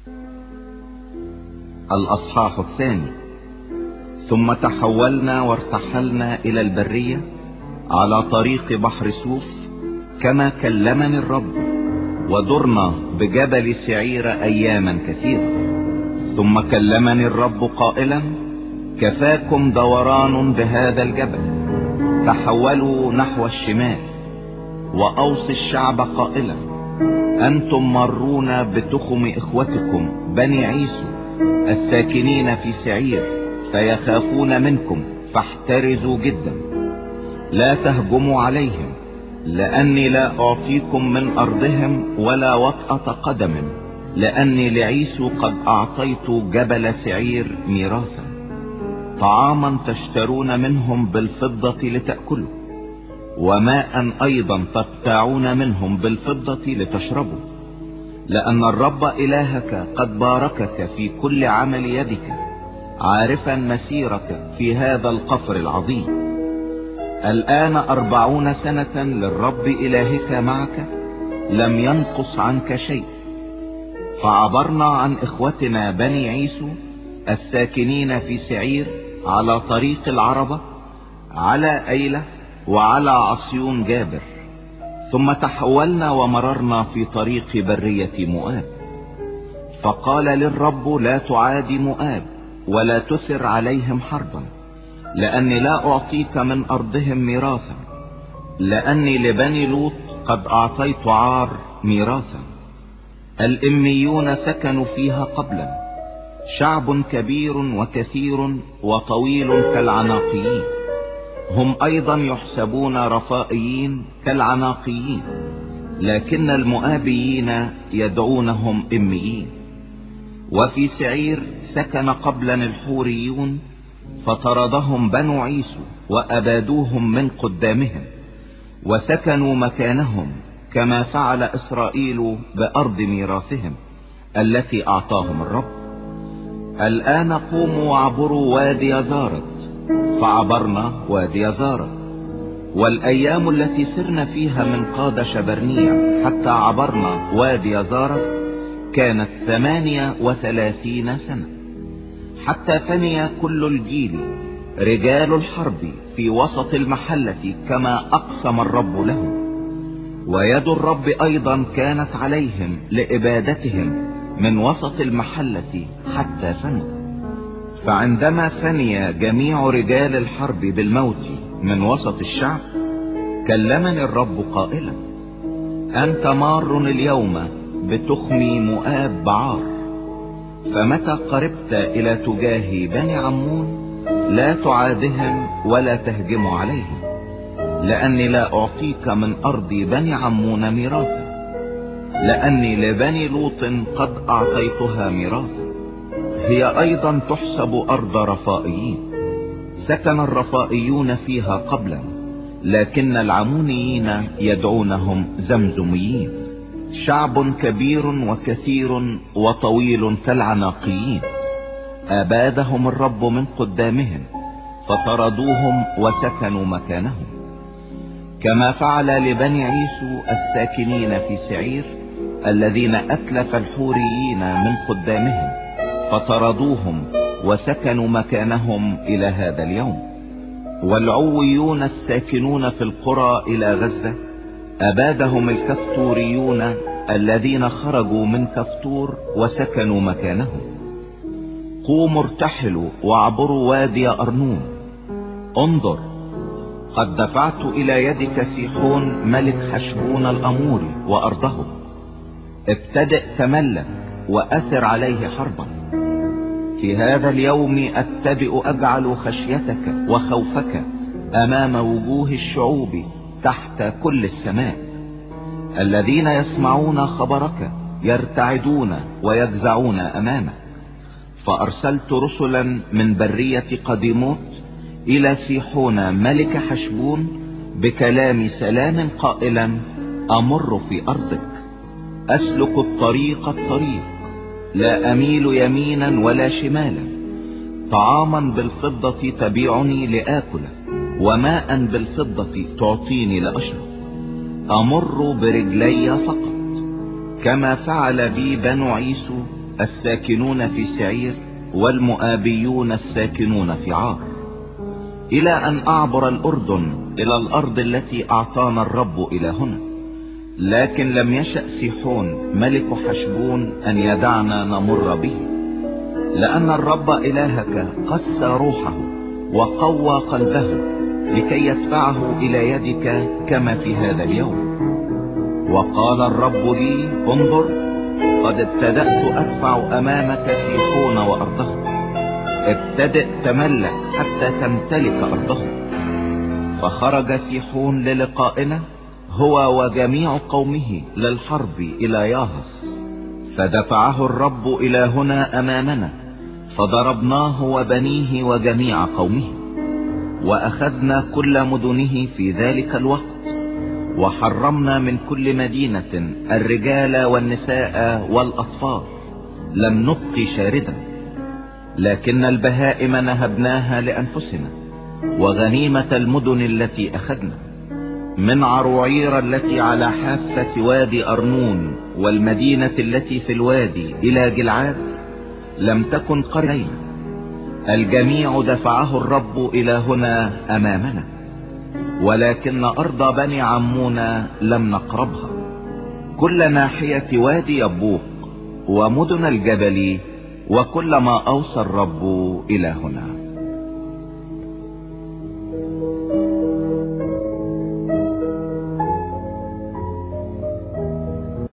الأصحاح الثاني. ثم تحولنا وارتحلنا إلى البرية على طريق بحر سوف كما كلمني الرب، ودرنا بجبل سعير أياما كثيرة. ثم كلمني الرب قائلا: كفاكم دوران بهذا الجبل، تحولوا نحو الشمال. وأوصي الشعب قائلا: أنتم مرون بتخم إخوتكم بني عيسو الساكنين في سعير، فيخافون منكم، فاحترزوا جدا. لا تهجموا عليهم، لأني لا أعطيكم من أرضهم ولا وطأة قدم، لأني لعيسو قد أعطيت جبل سعير ميراثا. طعاما تشترون منهم بالفضة لتأكلوا، وماء أيضا تبتاعون منهم بالفضة لتشربوا، لأن الرب إلهك قد باركك في كل عمل يدك، عارفا مسيرك في هذا القفر العظيم. الآن 40 سنة للرب إلهك معك، لم ينقص عنك شيء. فعبرنا عن إخوتنا بني عيسو الساكنين في سعير على طريق العربة، على أيلة وعلى عصيون جابر. ثم تحولنا ومررنا في طريق برية مؤاب. فقال للرب: لا تعادي مؤاب ولا تثر عليهم حربا، لأني لا أعطيك من أرضهم ميراثا، لأني لبني لوط قد أعطيت عار ميراثا. الإميون سكنوا فيها قبلا، شعب كبير وكثير وطويل كالعناقيين، هم أيضا يحسبون رفائيين كالعناقيين، لكن المؤابيين يدعونهم إميين. وفي سعير سكن قبلا الحوريون، فطردهم بنو عيسو وأبادوهم من قدامهم، وسكنوا مكانهم كما فعل إسرائيل بأرض ميراثهم التي أعطاهم الرب. الآن قوموا وعبروا وادي زارد. فعبرنا وادي زارد، والأيام التي سرنا فيها من قادش برنيع حتى عبرنا وادي زارد كانت 38 سنة، حتى فني كل الجيل رجال الحرب في وسط المحلة كما أقسم الرب لهم. ويد الرب أيضا كانت عليهم لإبادتهم من وسط المحلة حتى فنوا. فعندما فني جميع رجال الحرب بالموت من وسط الشعب، كلمني الرب قائلا: أنت مار اليوم بتخم مؤاب بعار، فمتى قربت إلى تجاه بني عمون لا تعادهم ولا تهجم عليهم، لأني لا أعطيك من أرض بني عمون ميراثا، لأني لبني لوط قد أعطيتها ميراثا. هي أيضا تحسب أرض رفائيين، سكن الرفائيون فيها قبلا، لكن العمونيين يدعونهم زمزميين، شعب كبير وكثير وطويل كالعناقيين. أبادهم الرب من قدامهم، فطردوهم وسكنوا مكانهم، كما فعل لبني عيسو الساكنين في سعير الذين أتلف الحوريين من قدامهم، فطردوهم وسكنوا مكانهم إلى هذا اليوم. والعويون الساكنون في القرى إلى غزة أبادهم الكفتوريون الذين خرجوا من كفتور وسكنوا مكانهم. قوموا ارتحلوا واعبروا وادي أرنون. انظر، قد دفعت إلى يدك سيحون ملك حشبون الأموري وأرضه. ابتدئ تملك وأثر عليه حربا. في هذا اليوم أبتدئ أجعل خشيتك وخوفك أمام وجوه الشعوب تحت كل السماء. الذين يسمعون خبرك يرتعدون ويفزعون أمامك. فأرسلت رسلا من برية قديموت إلى سيحون ملك حشبون بكلام سلام قائلا: أمر في أرضك، أسلك الطريق، لا أميل يمينا ولا شمالا. طعاما بالفضة تبيعني لآكله، وماء بالفضة تعطيني لأشرب. أمر برجلي فقط، كما فعل بي بنو عيسو الساكنون في سعير والمؤابيون الساكنون في عار، إلى أن أعبر الأردن إلى الأرض التي أعطانا الرب إلى هنا. لكن لم يشأ سيحون ملك حشبون أن يدعنا نمر به، لأن الرب إلهك قسى روحه وقوى قلبه لكي يدفعه إلى يدك كما في هذا اليوم. وقال الرب لي: انظر، قد ابتدأت أدفع أمامك سيحون وأرضه، ابتدئ تملك حتى تمتلك أرضه. فخرج سيحون للقائنا هو وجميع قومه للحرب إلى ياهص، فدفعه الرب إلى هنا أمامنا، فضربناه وبنيه وجميع قومه، وأخذنا كل مدنه في ذلك الوقت، وحرمنا من كل مدينة الرجال والنساء والأطفال، لم نبق شاردا. لكن البهائم نهبناها لأنفسنا، وغنيمة المدن التي أخذنا من عروعير التي على حافة وادي أرنون والمدينة التي في الوادي إلى جلعاد لم تكن قرية. الجميع دفعه الرب إلى هنا أمامنا، ولكن أرض بني عمون لم نقربها، كل ناحية وادي يبوق ومدن الجبل، وكل ما أوصى الرب إلى هنا.